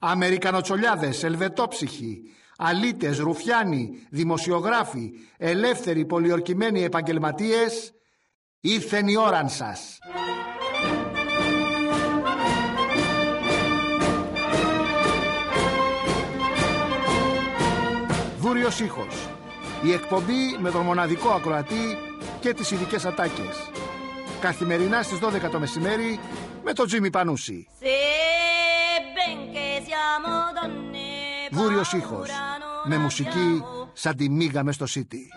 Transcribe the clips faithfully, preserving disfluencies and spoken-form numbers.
Αμερικανοτσολιάδες, ελβετόψυχοι, αλήτες, ρουφιάνοι, δημοσιογράφοι, ελεύθεροι πολιορκημένοι επαγγελματίες, ήρθεν η ώραν σας. Δούριος ήχος. Η εκπομπή με τον μοναδικό ακροατή και τις ειδικές ατάκες. Καθημερινά στις δώδεκα το μεσημέρι με τον Τζίμι Πανούση. Δούριος ήχος. Με μουσική σαν τη μίγα μες στο City.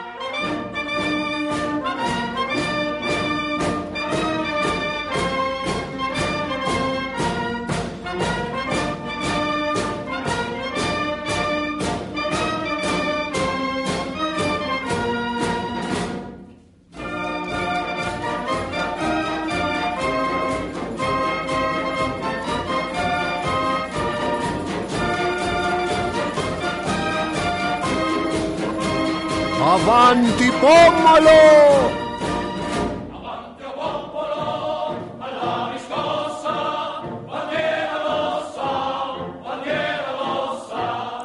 Avanti Pomolo! Avanti Pomolo, alla riscossa, bandiera rossa, bandiera rossa.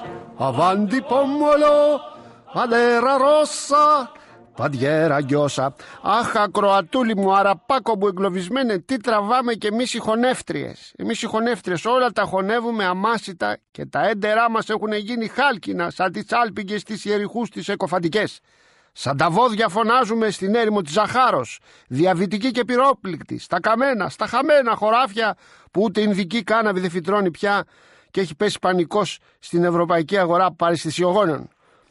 Avanti Pomolo, bandiera rossa, bandiera γκιόσα. Αχ, ακροατούλη μου, αραπάκο μου εγκλωβισμένε, τι τραβάμε κι εμείς οι χωνεύτριες. Εμείς οι χωνεύτριες όλα τα χωνεύουμε αμάσιτα και τα έντερά μας έχουν γίνει χάλκινα σαν τις άλπιγγες της Ιεριχούς τις εκοφαντικές. Σαν τα βόδια φωνάζουμε στην έρημο της Ζαχάρος, διαβητική και πυρόπληκτη, στα καμένα, στα χαμένα χωράφια που ούτε Ινδική κάναβη δεν φυτρώνει πια και έχει πέσει πανικός στην ευρωπαϊκή αγορά παραισθησιογόνων.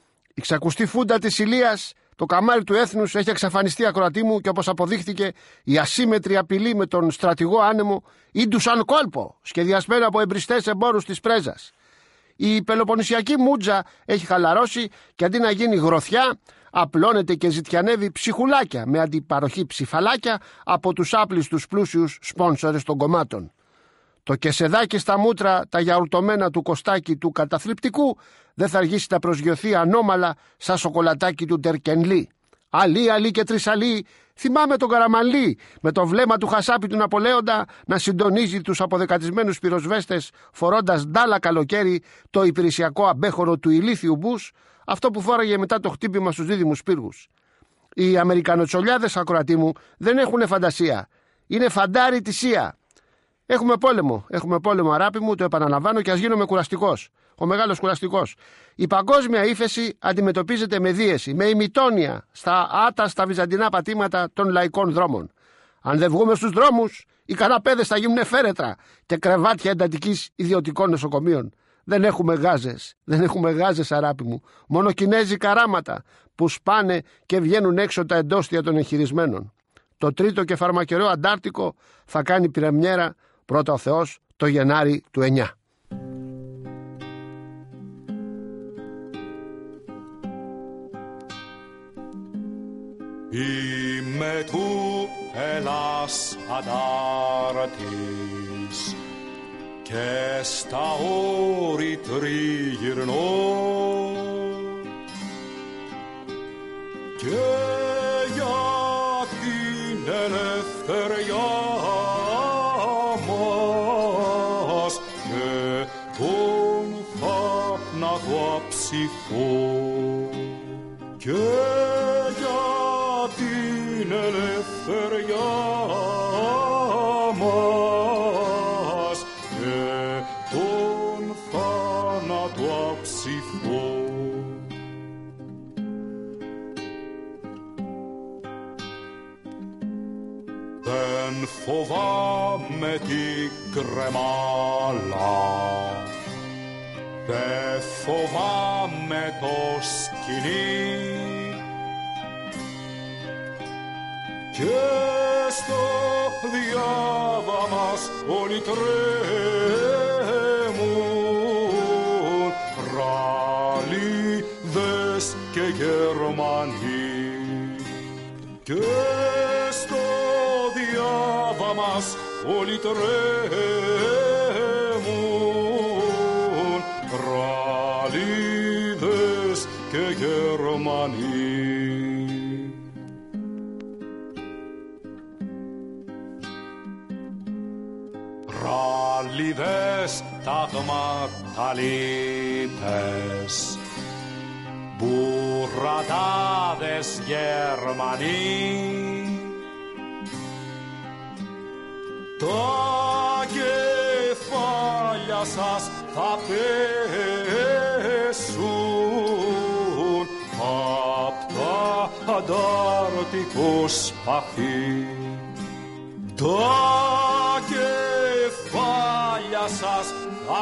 Η ξακουστή φούντα της Ηλίας, το καμάρι του έθνους, έχει εξαφανιστεί, ακροατή μου, και όπως αποδείχθηκε η ασύμετρη απειλή με τον στρατηγό άνεμο ίντουσαν κόλπο, σχεδιασμένα από εμπριστές εμπόρους της πρέζας. Η πελοποννησιακή μούτζα έχει χαλαρώσει και αντί να γίνει γροθιά, απλώνεται και ζητιανεύει ψυχουλάκια με αντιπαροχή ψηφαλάκια από τους άπλιστους πλούσιους σπόνσορες των κομμάτων. Το κεσεδάκι στα μούτρα, τα γιαουρτωμένα του κοστάκι του καταθλιπτικού, δεν θα αργήσει να προσγειωθεί ανώμαλα σαν σοκολατάκι του Τερκενλή. Αλή, αλή και τρισαλή, θυμάμαι τον Καραμανλή με το βλέμμα του χασάπι του Ναπολέοντα να συντονίζει τους αποδεκατισμένους πυροσβέστες φορώντας ντάλα καλοκαίρι το υπηρεσιακό αμπέχωρο του ηλίθιου Μπούς, αυτό που φόραγε μετά το χτύπημα στους δίδυμους πύργους. Οι Αμερικανοτσολιάδες, ακροατή μου, δεν έχουν φαντασία. Είναι φαντάρι τυσία. Έχουμε πόλεμο, έχουμε πόλεμο, αράπη μου, το επαναλαμβάνω και ας γίνομαι κουραστικός. Ο μεγάλος κουραστικός. Η παγκόσμια ύφεση αντιμετωπίζεται με δίεση, με ημιτόνια στα άταστα βυζαντινά πατήματα των λαϊκών δρόμων. Αν δεν βγούμε στους δρόμους, οι καναπέδες θα γίνουν φέρετρα και κρεβάτια εντατικής ιδιωτικών νοσοκομείων. Δεν έχουμε γάζες, δεν έχουμε γάζες, αράπη μου. Μόνο κινέζικα ράματα που σπάνε και βγαίνουν έξω τα εντόστια των εγχειρισμένων. Το τρίτο και φαρμακερό Αντάρτικο θα κάνει πρεμιέρα, πρώτα ο Θεός, το Γενάρη του εννιά. Είμαι του Ελλάς Αντάρτης και στα όρη τριγυρνώ και για την ελευθεριά μας και τον θάνατο αψηφώ και για την ελευθεριά μας και τον θάνατο αψηφώ. Δεν φοβάμαι την κρεμάλα, δεν φοβάμαι το σκηνή και στο διάβα μας όλοι τρέμουν Ραλίδες και Γερμανοί και στο διάβα μας όλοι τρέμουν Ραλίδες και Γερμανοί. Ραλίδες τάγματα λύπες, μπουρατάδες Γερμανοί, τα κεφάλια σας θα πέσουν απ' τα αντάρτικο σπαθί. Τα κεφάλια σας θα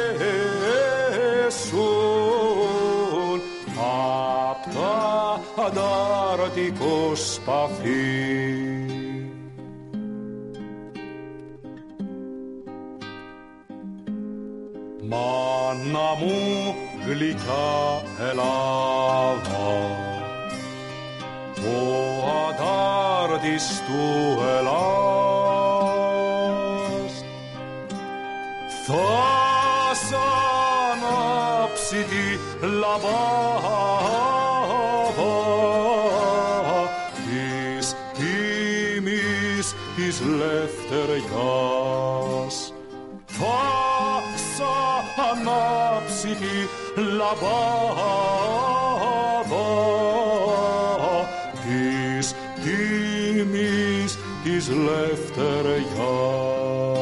πέσουν απ' τα αντάρτικο σπαθί. Μάνα μου γλυκιά Ελλάδα, ο αντάρτης του Ελλάς θα σ' ανάψει τη λαμπάδα της τιμής της λευτεριάς. Θα σ' ανάψει τη λαμπάδα της τιμής της λευτεριάς.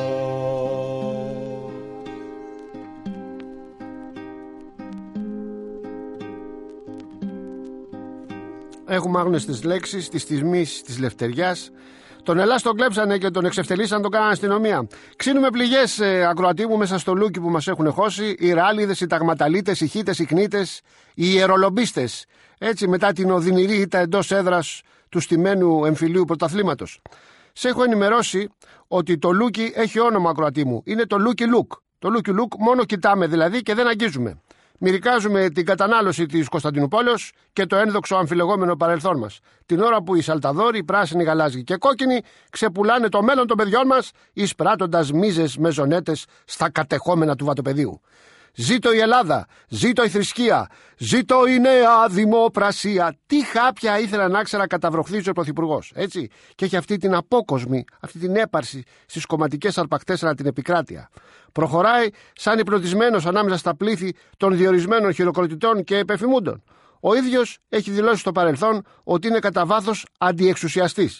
Έχουμε άγνωστες λέξεις της τιμής της λευτεριάς. Τον Ελλάς τον κλέψανε και τον εξευτελίσαν, τον κάνανε αστυνομία. Ξύνουμε πληγές, ε, ακροατή μου, μέσα στο λούκι που μας έχουν χώσει. Οι ράλιδες, οι ταγματαλίτες, οι χίτες, οι κνίτες, οι ιερολομπίστες. Έτσι, μετά την οδυνηρή ήττα εντός έδρας του στημένου εμφυλίου πρωταθλήματος. Σε έχω ενημερώσει ότι το λούκι έχει όνομα, ακροατή μου. Είναι το Λούκι Λουκ. Το Λούκι Λουκ μόνο κοιτάμε δηλαδή και δεν αγγίζουμε. Μυρικάζουμε την κατανάλωση της Κωνσταντινούπολεως και το ένδοξο αμφιλεγόμενο παρελθόν μας. Την ώρα που οι σαλταδόροι, πράσινοι, γαλάζιοι και κόκκινοι ξεπουλάνε το μέλλον των παιδιών μας, εισπράττοντας μίζες μεζονέτες στα κατεχόμενα του βατοπεδίου. Ζήτω η Ελλάδα, ζήτω η θρησκεία, ζήτω η νέα δημοπρασία. Τι χάπια ήθελα να ξέρα καταβροχθήσει ο Πρωθυπουργός, έτσι. Και έχει αυτή την απόκοσμη, αυτή την έπαρση στις κομματικές αρπακτές ανά την επικράτεια. Προχωράει σαν υπνοτισμένος ανάμεσα στα πλήθη των διορισμένων χειροκροτητών και επεφημούντων. Ο ίδιος έχει δηλώσει στο παρελθόν ότι είναι κατά βάθος αντιεξουσιαστής.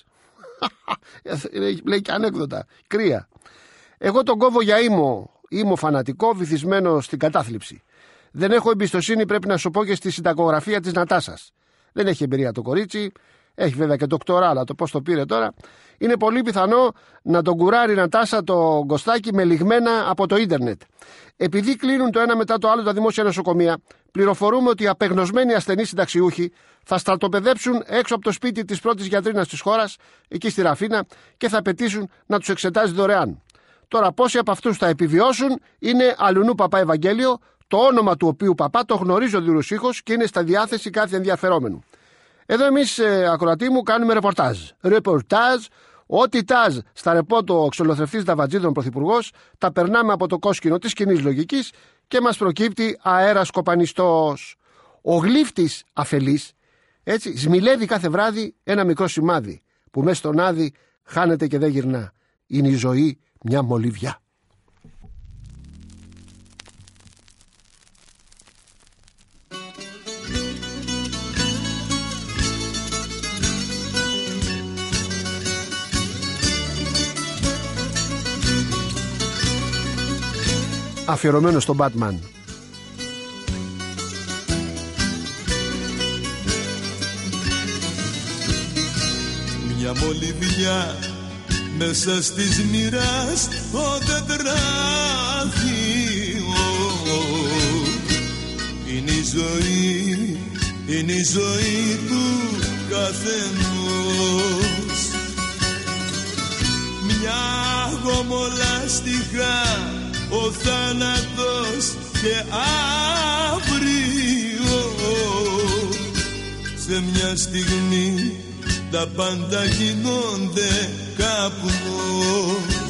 Λέει και ανέκδοτα, κρύα. Εγώ τον κόβω για ήμο. Είμαι φανατικό, βυθισμένο στην κατάθλιψη. Δεν έχω εμπιστοσύνη, πρέπει να σου πω, και στη συνταγογραφία της Νατάσας. Δεν έχει εμπειρία το κορίτσι, έχει βέβαια και ντοκτορά, αλλά το πώς το πήρε τώρα. Είναι πολύ πιθανό να τον κουράρει η Νατάσα το Κωστάκι με λιγμένα από το ίντερνετ. Επειδή κλείνουν το ένα μετά το άλλο τα δημόσια νοσοκομεία, πληροφορούμε ότι οι απεγνωσμένοι ασθενείς συνταξιούχοι θα στρατοπεδέψουν έξω από το σπίτι της πρώτης γιατρίνας της χώρας, εκεί στη Ραφίνα, και θα απαιτήσουν να τους εξετάζει δωρεάν. Τώρα, πόσοι από αυτούς θα επιβιώσουν είναι Αλουνού Παπά Ευαγγέλιο, το όνομα του οποίου παπά το γνωρίζω διουρουσίχος και είναι στα διάθεση κάθε ενδιαφερόμενου. Εδώ εμείς, ε, ακροατή μου, κάνουμε ρεπορτάζ. Ρεπορτάζ, ό,τι τάζ στα ρεπότο ο ξολοθρευτής Δαβατζίδων πρωθυπουργός, τα περνάμε από το κόσκινο της κοινής λογικής και μας προκύπτει αέρας κοπανιστός. Ο γλύφτης αφελής, έτσι, σμιλεύει κάθε βράδυ ένα μικρό σημάδι που μέσα στον άδει χάνεται και δεν γυρνά. Είναι η ζωή μια μολυβιά. Αφιερωμένο στον Batman. Μια μολυβιά μέσα στις μοίρας ο τετράδιο είναι η ζωή, είναι η ζωή του καθενός. Μια γομολάστιχα ο θάνατος και αύριο σε μια στιγμή τα πάντα γίνονται καπνός.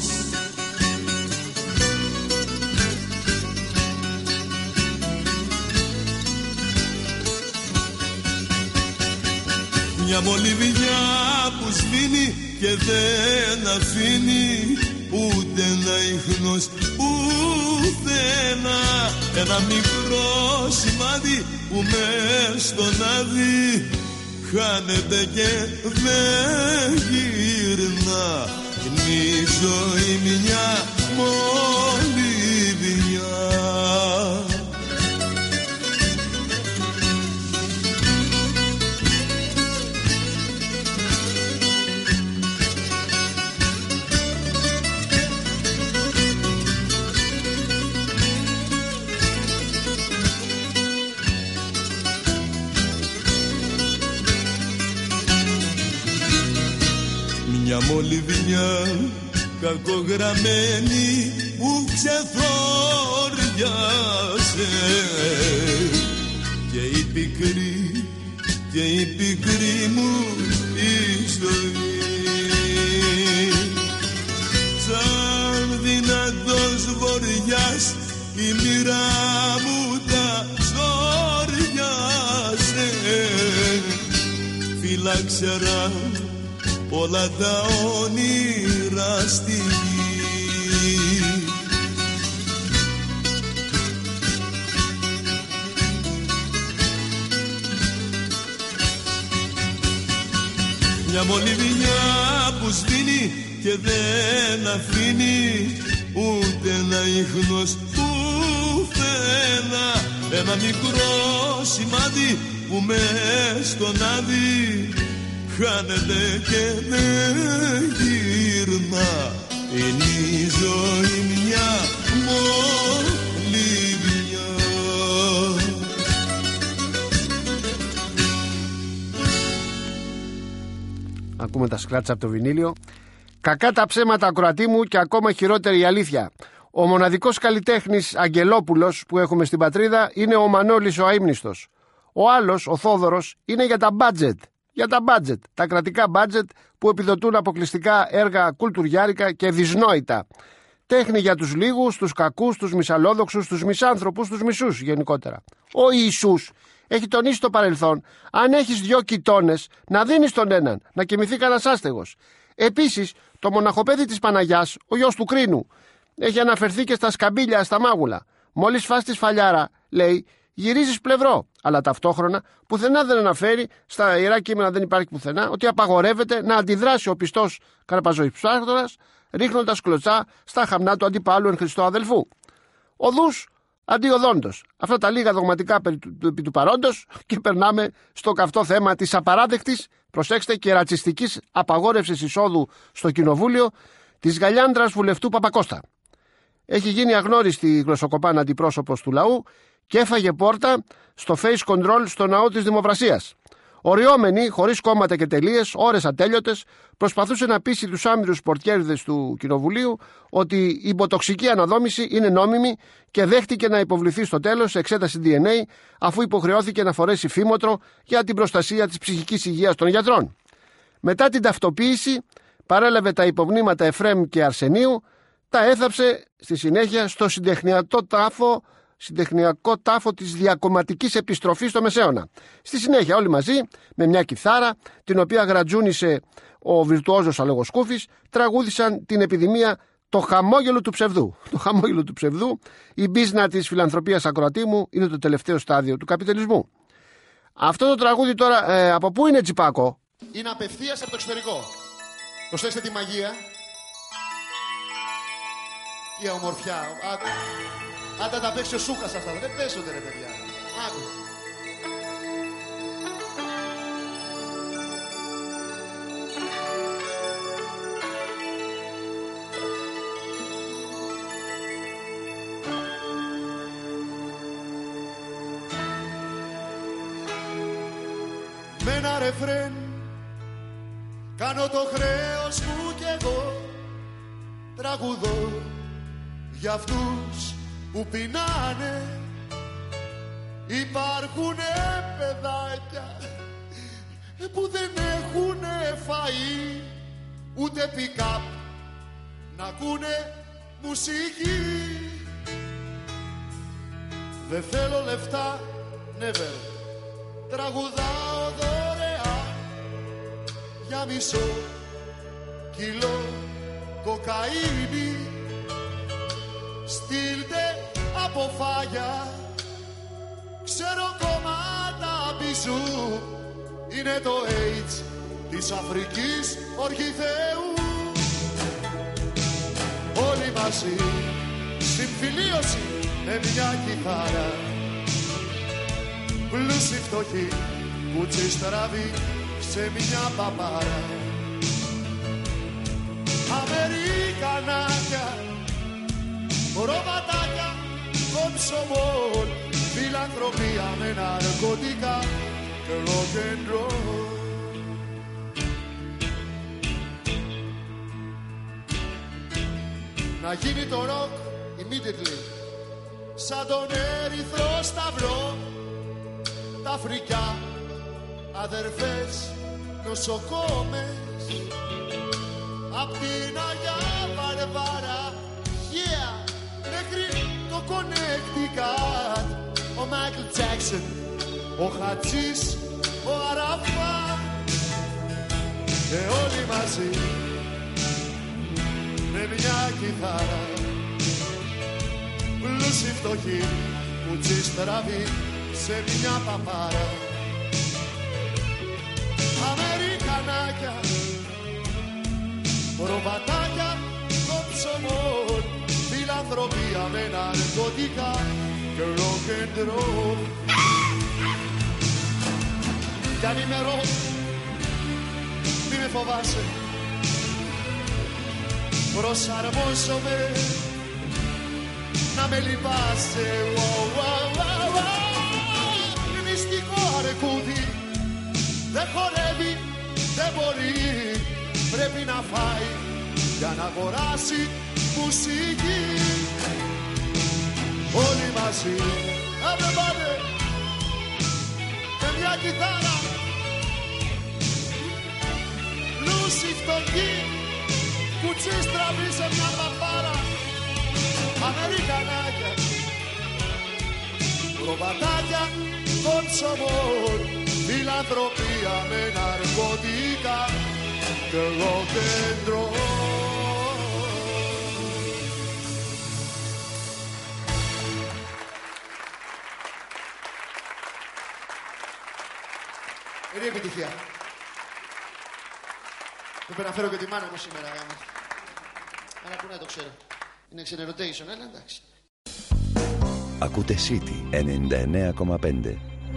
Μια μολυβιά που σβήνει και δεν αφήνει ούτε ένα ίχνος, ούτε πουθενά. Ένα μικρό σημάδι που μες στον άδει χάνεται και δεν γυρνά. Είναι η ζωή μια μολυβιά. Μια μολυβιά κακογραμμένη που ξεθόριασε και η πικρή, και η πικρή μου η ζωή. Σαν δυνατός βοριάς η μοίρα μου τα ζόριασε. Φυλάξερα όλα τα όνειρα στη γη. Μια μολυβιά που σβήνει και δεν αφήνει ούτε ένα ίχνος πουθενά. Ένα μικρό σημάδι που μες στον άδει χάνεται και δεν γυρνά. Είναι η ζωή μια μολυβιά. Ακούμε τα σκράτσα από το βινίλιο. Κακά τα ψέματα, ακροατή μου, και ακόμα χειρότερη η αλήθεια. Ο μοναδικός καλλιτέχνης Αγγελόπουλος που έχουμε στην πατρίδα είναι ο Μανώλης ο Αείμνηστος. Ο άλλος, ο Θόδωρος, είναι για τα μπάτζετ. Για τα μπάτζετ, τα κρατικά μπάτζετ που επιδοτούν αποκλειστικά έργα κουλτουριάρικα και δυσνόητα. Τέχνη για τους λίγους, τους κακούς, τους μισαλόδοξους, τους μισάνθρωπους, τους μισούς γενικότερα. Ο Ιησούς έχει τονίσει στο παρελθόν, αν έχεις δυο κοιτώνες, να δίνεις τον έναν, να κοιμηθεί κανένας άστεγος. Επίσης, το μοναχοπέδι της Παναγιάς, ο γιος του Κρίνου, έχει αναφερθεί και στα σκαμπίλια, στα μάγουλα. Μόλις φας τη σφαλιάρα, λέει, γυρίζεις πλευρό. Αλλά ταυτόχρονα πουθενά δεν αναφέρει, στα Ιερά Κείμενα δεν υπάρχει πουθενά, ότι απαγορεύεται να αντιδράσει ο πιστός καρπαζοϊψάρτορας ρίχνοντας κλωτσά στα χαμνά του αντιπάλου εν Χριστώ αδελφού. Οδούς αντιοδόντος. Αυτά τα λίγα δογματικά επί του, επί του παρόντος, και περνάμε στο καυτό θέμα της απαράδεκτης, προσέξτε, και ρατσιστικής απαγόρευσης εισόδου στο κοινοβούλιο της γαλιάνδρας βουλευτού Παπακώστα. Έχει γίνει αγνώριστη γλωσσοκοπάν αντιπρόσωπος του λαού και έφαγε πόρτα στο face control στο ναό της Δημοπρασίας. Οριόμενη, χωρίς κόμματα και τελείες, ώρες ατέλειωτες, προσπαθούσε να πείσει τους άμυρους πορτιέριδες του Κοινοβουλίου ότι η υποτοξική αναδόμηση είναι νόμιμη και δέχτηκε να υποβληθεί στο τέλος σε εξέταση ντι εν έι, αφού υποχρεώθηκε να φορέσει φήμοτρο για την προστασία της ψυχικής υγείας των γιατρών. Μετά την ταυτοποίηση, παρέλαβε τα υπομνήματα Εφραίμ και Αρσενίου, τα έθαψε στη συνέχεια στο συντεχνιακό τάφο, συντεχνιακό τάφο της διακομματικής επιστροφής στο Μεσαίωνα. Στη συνέχεια όλοι μαζί, με μια κιθάρα, την οποία γρατζούνισε ο βιρτουόζος Αλογοσκούφης, τραγούδησαν την επιδημία «Το χαμόγελο του ψευδού». Το χαμόγελο του ψευδού, η μπίζνα της φιλανθρωπίας, ακροατή μου, είναι το τελευταίο στάδιο του καπιταλισμού. Αυτό το τραγούδι τώρα, ε, από πού είναι, Τσιπάκο? Είναι απευθείας από το εξωτερικό. Προσέξτε τη μαγεία. Η ομορφιά. Άκου. Άντα τα παίξει ο Σούκας αυτά. Δεν παίζονται, ρε παιδιά. Άκου. Με ένα ρεφρέν κάνω το χρέος μου κι εγώ, τραγουδώ για αυτούς που πεινάνε. Υπάρχουνε παιδάκια που δεν έχουνε φαΐ, ούτε pick-up να ακούνε μουσική. Δεν θέλω λεφτά, never. Τραγουδάω δωρεά για μισό κιλό κοκαίνη. Στείλτε από φάγια. Ξέρω κομμάτα μπιζού. Είναι το AIDS της Αφρικής οργή Θεού. Όλοι μαζί συμφιλίωση με μια κιθάρα. Πλούσιοι φτωχοί, κουτσί στραβή σε μια παπάρα. Αμερικανάκια, ροβατάκια, κομψομόλ, φιλανθρωπία με ναρκωτικά και rock and roll. Να γίνει το rock immediately, σαν τον Ερυθρό Σταυρό. Τα φρικιά, αδερφές, νοσοκόμες, απ' την Αγιά Βαρβάρα, yeah, μέχρι το Connecticut. Ο Μάικλ Τζάκσον, ο Χατζής, ο Αραφά και όλοι μαζί με μια κιθάρα. Πλούσιοι φτωχοί, κουτσί στραβή σε μια παπάρα. Αμερικανάκια, ροβατάκια, κόψομόλ, φιλανθρωπία με ναρκωτικά και rock and roll. Κι αν είμαι rock, μη με φοβάσαι, προσαρμόζομαι να με λυπάσαι. Wow, wow, wow, wow. Μυστικό αρκούδι, δεν χορεύει, δεν μπορεί. Πρέπει να φάει για να αγοράσει μουσική. Όλοι μαζί, everybody, με μια κιθάρα. Πλούσιοι φτωχοί, κουτσί στραβή σε μια παπάρα. Αμερικανάκια, ροβατάκια, κονσομόλ, φιλανθρωπία με ναρκωτικά και rock and roll. Είναι επιτυχία. Πρέπει να φέρω και τη μάνα μου σήμερα. Άρα που να το ξέρω. Είναι ξενερωτation, αλλά εντάξει. Ακούτε City ενενήντα εννέα κόμμα πέντε.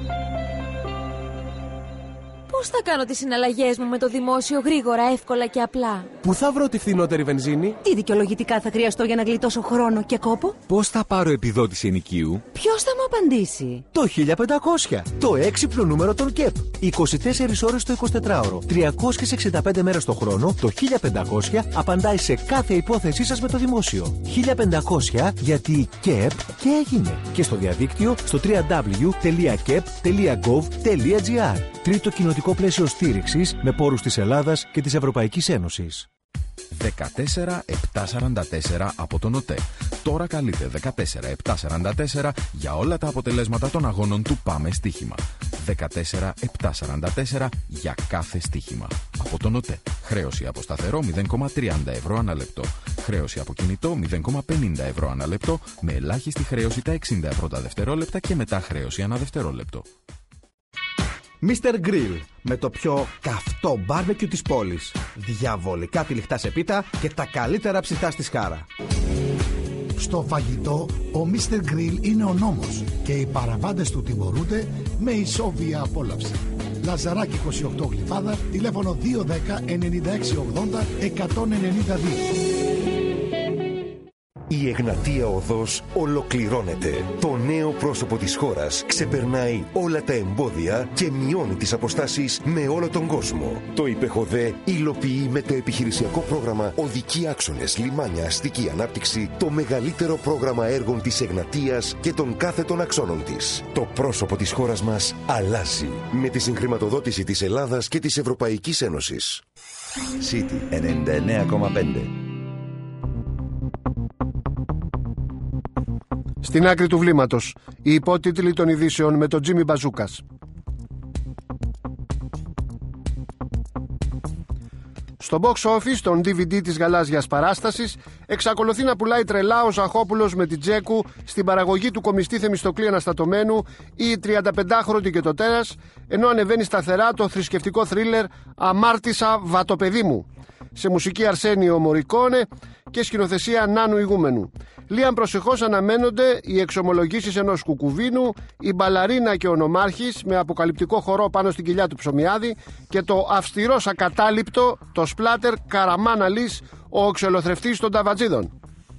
Πώς θα κάνω τις συναλλαγές μου με το δημόσιο γρήγορα, εύκολα και απλά? Πού θα βρω τη φθηνότερη βενζίνη? Τι δικαιολογητικά θα χρειαστώ για να γλιτώσω χρόνο και κόπο? Πώς θα πάρω επιδότηση ενοικίου? Ποιος θα μου απαντήσει? Το χίλια πεντακόσια. Το έξυπνο νούμερο των ΚΕΠ. είκοσι τέσσερις ώρες το εικοσιτετράωρο. τριακόσιες εξήντα πέντε μέρες το χρόνο. Το χίλια πεντακόσια απαντάει σε κάθε υπόθεσή σας με το δημόσιο. χίλια πεντακόσια γιατί ΚΕΠ και έγινε. Και στο διαδίκτυο στο double-u double-u double-u τελεία κεπ τελεία γκοβ τελεία τζι άρ. Τρίτο κοινοτικό πλαίσιο στήριξης με πόρους της Ελλάδας και της Ευρωπαϊκής Ένωσης. δεκατέσσερα επτακόσια σαράντα τέσσερα από τον ΟΤΕ. Τώρα καλείτε δεκατέσσερα επτακόσια σαράντα τέσσερα για όλα τα αποτελέσματα των αγώνων του Πάμε Στοίχημα. δεκατέσσερα επτακόσια σαράντα τέσσερα για κάθε στοίχημα. Από τον ΟΤΕ. Χρέωση από σταθερό μηδέν κόμμα τριάντα ευρώ ανά λεπτό. Χρέωση από κινητό μηδέν κόμμα πενήντα ευρώ ανά λεπτό, με ελάχιστη χρέωση τα εξήντα ευρώ τα δευτερόλεπτα και μετά χρέωση ανά δευτερόλεπτο. μίστερ Grill, με το πιο καυτό μπάρμπεκιου της πόλης. Διαβολικά τυλιχτά σε πίτα και τα καλύτερα ψητά στη Σκάρα. Στο φαγητό, ο μίστερ Grill είναι ο νόμος και οι παραβάτες του τιμωρούνται με ισόβια απόλαυση. Λαζαράκι είκοσι οκτώ Γλυφάδα, τηλέφωνο δύο ένα μηδέν εννιά έξι ογδόντα εκατόν ενενήντα δύο. Η Εγνατία Οδός ολοκληρώνεται. Το νέο πρόσωπο της χώρας ξεπερνάει όλα τα εμπόδια και μειώνει τις αποστάσεις με όλο τον κόσμο. Το ΙΠΕΧΟΔΕ υλοποιεί με το επιχειρησιακό πρόγραμμα Οδικοί Άξονες, Λιμάνια, Αστική Ανάπτυξη το μεγαλύτερο πρόγραμμα έργων της Εγνατίας και των κάθετων αξώνων της. Το πρόσωπο της χώρας μας αλλάζει με τη συγχρηματοδότηση της Ελλάδας και της Ευρωπαϊκής Ένωσης. City ενενήντα εννέα κόμμα πέντε. Στην άκρη του βλήματος, οι υπότιτλοι των ειδήσεων με τον Τζίμι Μπαζούκας. Στο box office, τον ντι βι ντι της γαλάζιας παράστασης, εξακολουθεί να πουλάει τρελά ο Ζαχόπουλος με την Τζέκου στην παραγωγή του κομιστή Θεμιστοκλή Αναστατωμένου ή η τριανταπεντάχρονη και το τέρας, ενώ ανεβαίνει σταθερά το θρησκευτικό θρίλερ «Αμάρτησα βατοπεδί μου», σε μουσική Αρσένιο Μωρικόνε και σκηνοθεσία Νάνου Ηγούμενου. Λίαν προσεχώς αναμένονται οι εξομολογήσεις ενός κουκουβίνου, η μπαλαρίνα και ο νομάρχης με αποκαλυπτικό χορό πάνω στην κοιλιά του Ψωμιάδη και το αυστηρός ακατάληπτο, το σπλάτερ Καραμάν Αλής, ο οξελοθρευτής των Ταβατζίδων.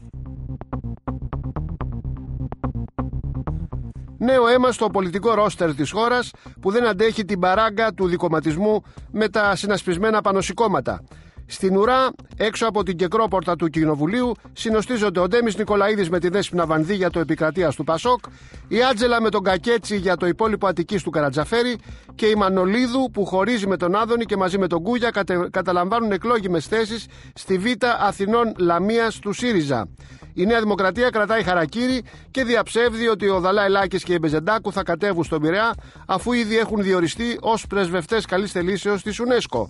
Νέο αίμα στο πολιτικό ρόστερ της χώρας που δεν αντέχει την παράγκα του δικοματισμού με τα συνασπισμένα πανωσικώματα. Στην ουρά, έξω από την κεκρόπορτα του Κοινοβουλίου, συνοστίζονται ο Ντέμις Νικολαίδης με τη Δέσποινα Βανδύ για το επικρατείας του Πασόκ, η Άτζελα με τον Κακέτσι για το υπόλοιπο Αττικής του Καρατζαφέρη και η Μανολίδου που χωρίζει με τον Άδωνη και μαζί με τον Κούγια κατε, καταλαμβάνουν εκλόγιμες θέσεις στη Β' Αθηνών Λαμίας του ΣΥΡΙΖΑ. Η Νέα Δημοκρατία κρατάει χαρακίρι και διαψεύδει ότι ο Δαλάη Λάκης και η Μπεζεντάκου θα κατέβουν στον Πειραιά, αφού ήδη έχουν διοριστεί ως πρεσβευτές καλής θελήσεως της UNESCO.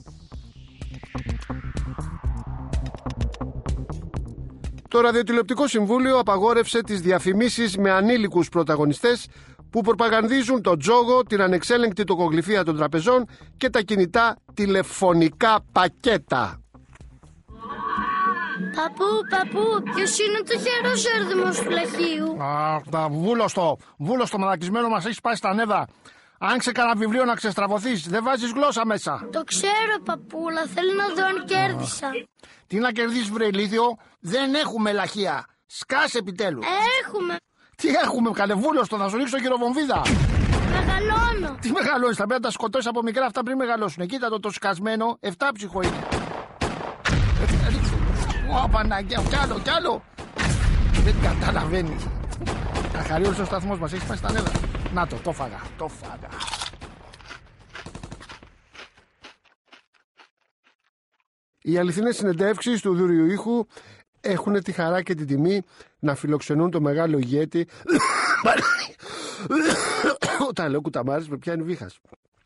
Το Ραδιοτηλεοπτικό Συμβούλιο απαγόρευσε τις διαφημίσεις με ανήλικους πρωταγωνιστές που προπαγανδίζουν τον τζόγο, την ανεξέλεγκτη τοκογλυφία των τραπεζών και τα κινητά τηλεφωνικά πακέτα. Παππού, παππού, ποιος είναι το χερός έρδημος του λαχείου? Α, βούλωστο, βούλωστο μαλακισμένο μας έχει πάει στα νεύρα. Άνοιξε κανένα βιβλίο να ξεστραβωθείς, δεν βάζεις γλώσσα μέσα. Το ξέρω, παππούλα, θέλω να δω αν κέρδισα. Τι να κερδίσεις, βρε ηλίθιο, δεν έχουμε λαχεία. Σκάσε επιτέλους. Έχουμε. Τι έχουμε, καλεβούλωστο, θα σου ρίξω χειροβομβίδα. Μεγαλώνω. Τι μεγαλώνεις, θα πρέπει να τα σκοτώσεις από μικρά αυτά πριν μεγαλώσουν. Κοίτα το το σκασμένο, εφτάψυχο είναι. Ω, Παναγιά, κι άλλο, κι άλλο. Δεν καταλαβαίνει. Αχαρίως ο σταθμός μας, έχει πάει στα νεύρα. Να το, το φάγα, το φάγα. Οι αληθινές συνεντεύξεις του Δούριου Ήχου έχουν τη χαρά και την τιμή να φιλοξενούν το μεγάλο ηγέτη. Όταν λέω κουταμάρες με πιάνει βήχας.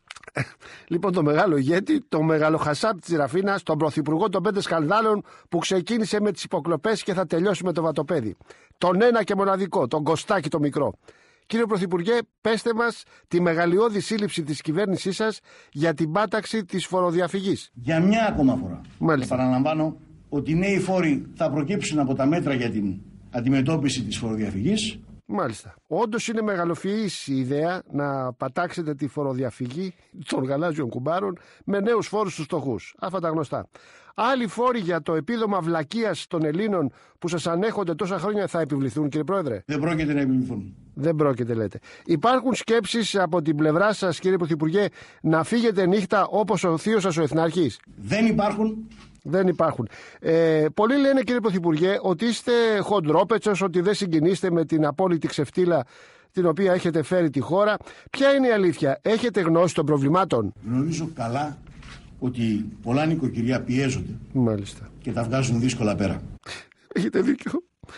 Λοιπόν, το μεγάλο ηγέτη, το μεγάλο χασάπ της Ραφίνας, τον πρωθυπουργό των πέντε σκανδάλων που ξεκίνησε με τις υποκλοπές και θα τελειώσει με το βατοπέδι. Τον ένα και μοναδικό, τον Κωστάκη το μικρό. Κύριε Πρωθυπουργέ, πέστε μας τη μεγαλειώδη σύλληψη της κυβέρνησής σας για την πάταξη της φοροδιαφυγής. Για μια ακόμα φορά. Μάλιστα. Επαναλαμβάνω ότι οι νέοι φόροι θα προκύψουν από τα μέτρα για την αντιμετώπιση της φοροδιαφυγής. Μάλιστα. Όντως είναι μεγαλοφυής η ιδέα να πατάξετε τη φοροδιαφυγή των γαλάζιων κουμπάρων με νέους φόρους στους φτωχούς. Αυτά τα γνωστά. Άλλοι φόροι για το επίδομα βλακείας των Ελλήνων που σας ανέχονται τόσα χρόνια θα επιβληθούν, κύριε Πρόεδρε? Δεν πρόκειται να επιβληθούν. Δεν πρόκειται, λέτε. Υπάρχουν σκέψεις από την πλευρά σας, κύριε Πρωθυπουργέ, να φύγετε νύχτα όπως ο θείος σας ο Εθνάρχης? Δεν υπάρχουν. Δεν υπάρχουν. Ε, πολλοί λένε, κύριε Πρωθυπουργέ, ότι είστε χοντρόπετσος, ότι δεν συγκινείστε με την απόλυτη ξεφτύλα την οποία έχετε φέρει τη χώρα. Ποια είναι η αλήθεια? Έχετε γνώση των προβλημάτων? Γνωρίζω καλά ότι πολλά νοικοκυριά πιέζονται. Μάλιστα. Και τα βγάζουν δύσκολα πέρα. Έχετε δίκιο.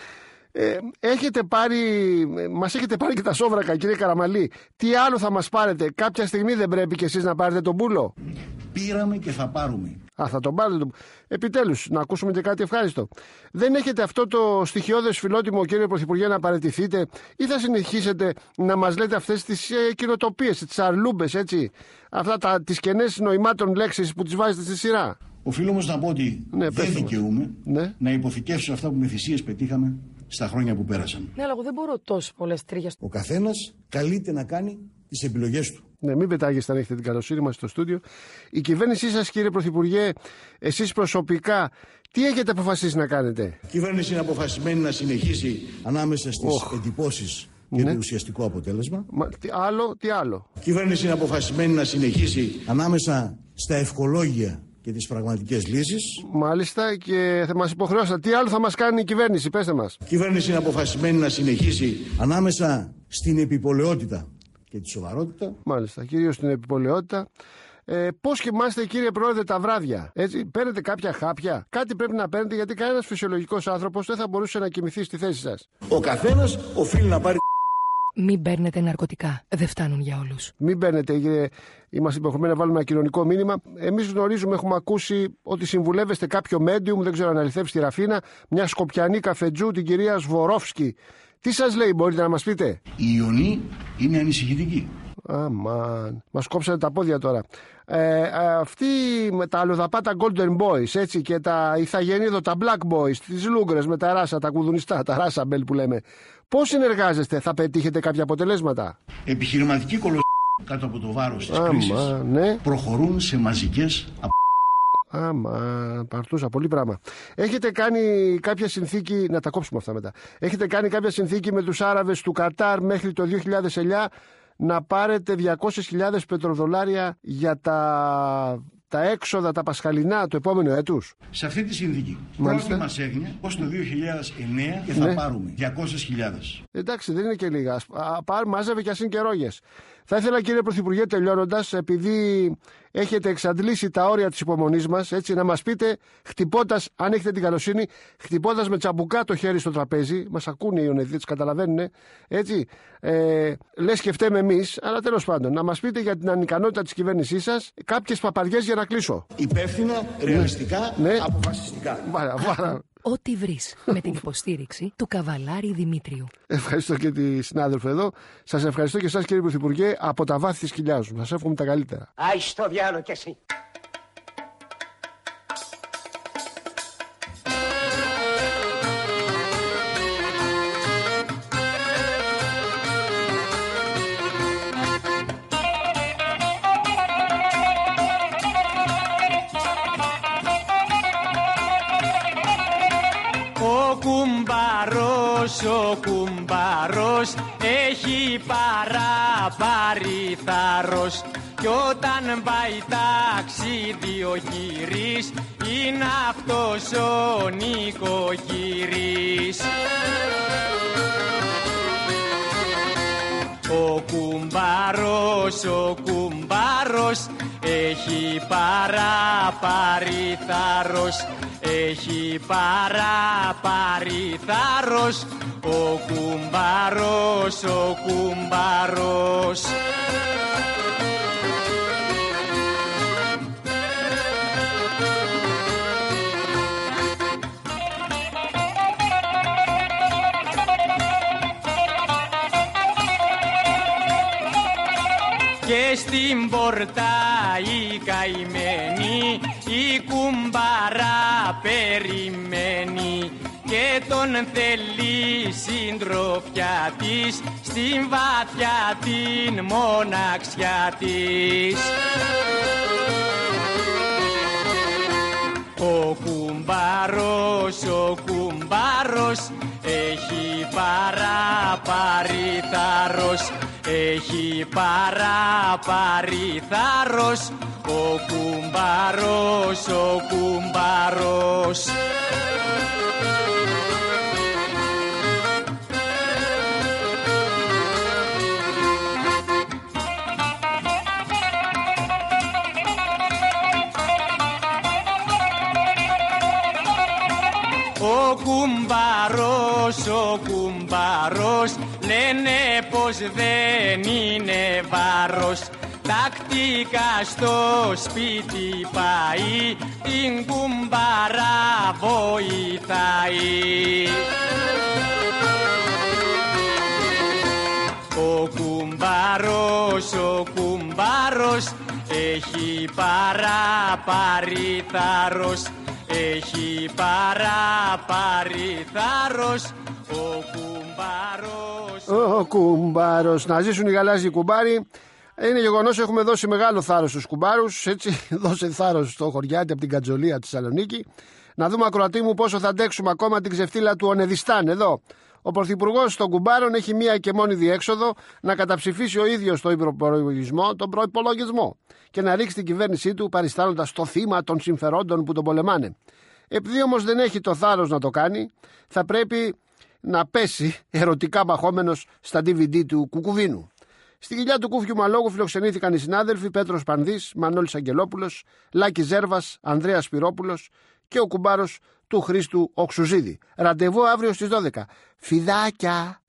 Ε, έχετε πάρει, μας έχετε πάρει και τα σόβρακα, κύριε Καραμαλή. Τι άλλο θα μας πάρετε? Κάποια στιγμή δεν πρέπει κι εσείς να πάρετε τον πούλο? Πήραμε και θα πάρουμε. Α, θα τον πάρετε. Επιτέλους, να ακούσουμε και κάτι ευχάριστο. Δεν έχετε αυτό το στοιχειώδες φιλότιμο, κύριε Πρωθυπουργέ, να παραιτηθείτε, ή θα συνεχίσετε να μας λέτε αυτές τις ε, κοινοτοπίες, τις αρλούμπες, έτσι, αυτά τα, τις κενές νοημάτων λέξεις που τις βάζετε στη σειρά? Οφείλω όμως να πω ότι ναι, δεν δικαιούμαι ναι. να υποθηκεύσω αυτά που με θυσίες πετύχαμε στα χρόνια που πέρασαν. Ναι, αλλά εγώ δεν μπορώ τόσο πολλές τρίχες. Ο καθένας καλείται να κάνει τις επιλογές του. Ναι, μην πετάγεστε αν έχετε την καλοσύνη μας στο στούντιο. Η κυβέρνησή σας, κύριε Πρωθυπουργέ, εσείς προσωπικά, τι έχετε αποφασίσει να κάνετε? Η κυβέρνηση είναι αποφασισμένη να συνεχίσει ανάμεσα στις oh. εντυπώσεις και ναι. το ουσιαστικό αποτέλεσμα. Μα, τι άλλο, τι άλλο? Η κυβέρνηση είναι αποφασισμένη να συνεχίσει ανάμεσα στα ευχολόγια και τις πραγματικές λύσεις. Μάλιστα, και θα μας υποχρεώσετε. Τι άλλο θα μας κάνει η κυβέρνηση, πέστε μας. Η κυβέρνηση είναι αποφασισμένη να συνεχίσει ανάμεσα στην επιπολαιότητα και τη σοβαρότητα. Μάλιστα, κυρίως στην επιπολαιότητα. Ε, πώς κοιμάστε, κύριε Πρόεδρε, τα βράδια? Έτσι, παίρνετε κάποια χάπια? Κάτι πρέπει να παίρνετε, γιατί κανένας φυσιολογικός άνθρωπος δεν θα μπορούσε να κοιμηθεί στη θέση σας. Ο καθένας οφείλει να πάρει. Μην παίρνετε ναρκωτικά. Δεν φτάνουν για όλους. Μην παίρνετε, είμαστε υποχρεωμένοι να βάλουμε ένα κοινωνικό μήνυμα. Εμείς γνωρίζουμε, έχουμε ακούσει ότι συμβουλεύεστε κάποιο medium, δεν ξέρω αν αληθεύσει τη Ραφίνα, μια σκοπιανή καφετζού, την κυρία Σβορόφσκι. Τι σας λέει, μπορείτε να μας πείτε? Η ιονή είναι ανησυχητική. Αμάν, μας κόψατε τα πόδια τώρα. Ε, αυτοί με τα αλλοδαπάτα Golden Boys, έτσι, και τα ηθαγενείδο, τα Black Boys, τις Λούγκρες με τα ράσα, τα κουδουνιστά, τα ράσα μπέλ που λέμε. Πώς συνεργάζεστε, θα πετύχετε κάποια αποτελέσματα? Επιχειρηματικοί κολοσσοί κάτω από το βάρος της κρίσης, ναι, προχωρούν σε μαζικές απ... Άμα, παρτούσα, πολύ πράγμα. Έχετε κάνει κάποια συνθήκη, να τα κόψουμε αυτά μετά. Έχετε κάνει κάποια συνθήκη με τους Άραβες του Κατάρ μέχρι το δύο χιλιάδες εννιά να πάρετε διακόσιες χιλιάδες πετροδολάρια για τα, τα έξοδα, τα πασχαλινά του επόμενου έτους? Σε αυτή τη συνθήκη. Πρώτη μας έγνοια ως το δύο χιλιάδες εννιά και θα ναι. πάρουμε διακόσιες χιλιάδες. Εντάξει, δεν είναι και λίγα. Πάρ, μάζευε και ασύν και ρόγες. Θα ήθελα, κύριε Πρωθυπουργέ, τελειώνοντας, επειδή έχετε εξαντλήσει τα όρια της υπομονής μας, έτσι, να μας πείτε, χτυπώντας, αν έχετε την καλοσύνη, χτυπώντας με τσαμπουκά το χέρι στο τραπέζι, μας ακούνε οι Ιωνεδίτες, καταλαβαίνουν, έτσι, ε, λες και φταίμε εμείς, αλλά τέλος πάντων, να μας πείτε για την ανικανότητα της κυβέρνησής σας κάποιες παπαριές για να κλείσω. Υπεύθυνα, ρεαλιστικά, ναι. αποφασιστικά. Βάρα, βάρα. Ό,τι βρεις, με την υποστήριξη του Καβαλάρη Δημήτριου. Ευχαριστώ και τη συνάδελφο εδώ. Σας ευχαριστώ και εσάς, κύριε Πρωθυπουργέ, από τα βάθη της κοιλιάς μου. Σας εύχομαι τα καλύτερα. Άι στο διάλο κι εσύ. Ο κουμπάρος έχει παραπάρει θάρρος κι όταν πάει ταξίδι ο γυρής είναι αυτός ο νοικοκυρής. Ο κουμπάρος, ο κουμπάρος έχει παραπάρει θάρρος, έχει παραπάρει θάρρος, ο κουμπάρος, ο κουμπάρος. Και στην πόρτα η καημένη η κουμπάρα περιμένει και τον θέλει συντροφιά της στην βαθιά την μοναξιά της. Ο κουμπάρος, ο κουμπάρος έχει παραπάρει θάρρος, έχει παραπάρει θάρρος, ο κουμπάρος, ο κουμπάρος. Ο κουμπάρος, ο κουμπάρος λένε πως δεν είναι βάρος. Τακτικά στο σπίτι πάει, την κουμπάρα βοηθάει. Ο κουμπάρος, ο κουμπάρος έχει παραπάρει θάρρος, έχει παραπάρει θάρρος, ο κουμπάρος. Ο κουμπάρος, να ζήσουν οι γαλάζιοι κουμπάροι. Είναι γεγονός, έχουμε δώσει μεγάλο θάρρος στους κουμπάρους, έτσι, δώσε θάρρος στο χωριάτι από την Κατζολία τη Θεσσαλονίκη. Να δούμε, ακροατή μου, πόσο θα αντέξουμε ακόμα την ξεφτύλα του Ονεδιστάν εδώ. Ο Πρωθυπουργός των κουμπάρων έχει μία και μόνη διέξοδο, να καταψηφίσει ο ίδιος τον προϋπολογισμό, τον προϋπολογισμό και να ρίξει την κυβέρνησή του παριστάνοντας το θύμα των συμφερόντων που τον πολεμάνε. Επειδή όμως δεν έχει το θάρρος να το κάνει, θα πρέπει να πέσει ερωτικά μαχόμενος στα ντι βι ντι του Κουκουβίνου. Στη κοιλιά του Κούφιου Μαλόγου φιλοξενήθηκαν οι συνάδελφοι Πέτρος Πανδής, Μανώλης Αγγελόπουλος, Λάκης Ζέρβας, Ανδρέας Σπυρόπουλος και ο κουμπάρος του Χρήστου Οξουζίδη. Ραντεβού αύριο στις δώδεκα. Φιδάκια!